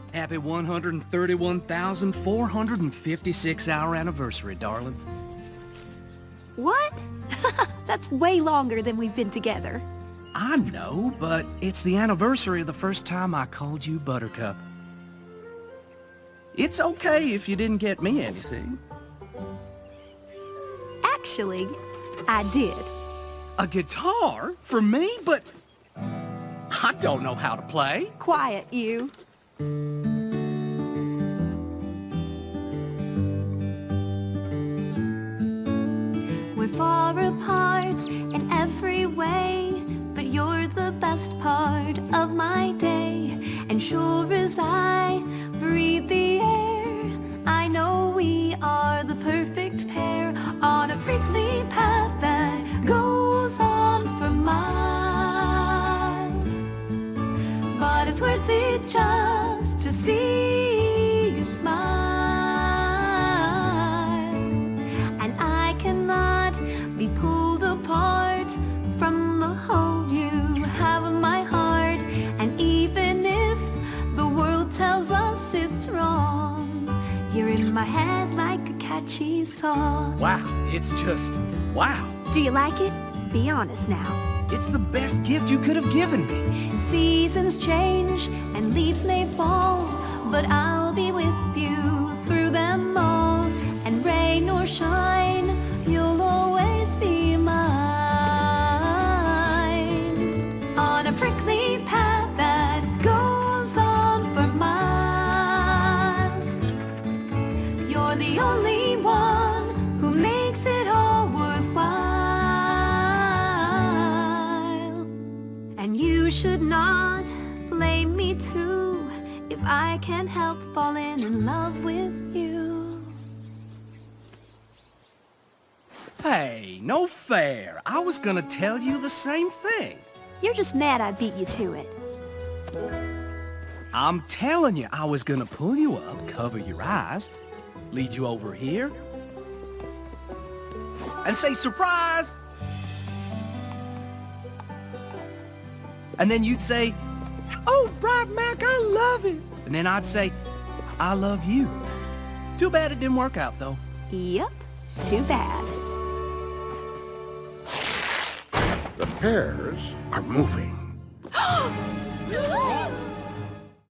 Happy 131,456-hour anniversary, darling. What? That's way longer than we've been together. I know, but it's the anniversary of the first time I called you Buttercup. It's okay if you didn't get me anything. Actually, I did. A guitar? For me? But I don't know how to play. Quiet, you. We're far apart in every way, but you're the best part of my day. And sure as I breathe the air, I know we are the perfect pair on a prickly path that goes on for miles. But it's worth it just to see you smile. And I cannot be pulled apart from the hold you have in my heart. And even if the world tells us it's wrong, you're in my head like a catchy song. Wow, it's just, wow. Do you like it? Be honest now. It's the best gift you could have given me. Seasons change and leaves may fall, but I'll be with you through them all. And rain or shine, you'll always be mine. On a prickly path that goes on for miles. You're the only one who makes it all worthwhile. And you should not blame me too if I can't help falling in love with you. Hey, no fair. I was gonna tell you the same thing. You're just mad I beat you to it. I'm telling you, I was gonna pull you up, cover your eyes, lead you over here, and say, surprise! And then you'd say, oh, right, Mac, I love it. And then I'd say, I love you. Too bad it didn't work out, though. Yep, too bad. The pears are moving.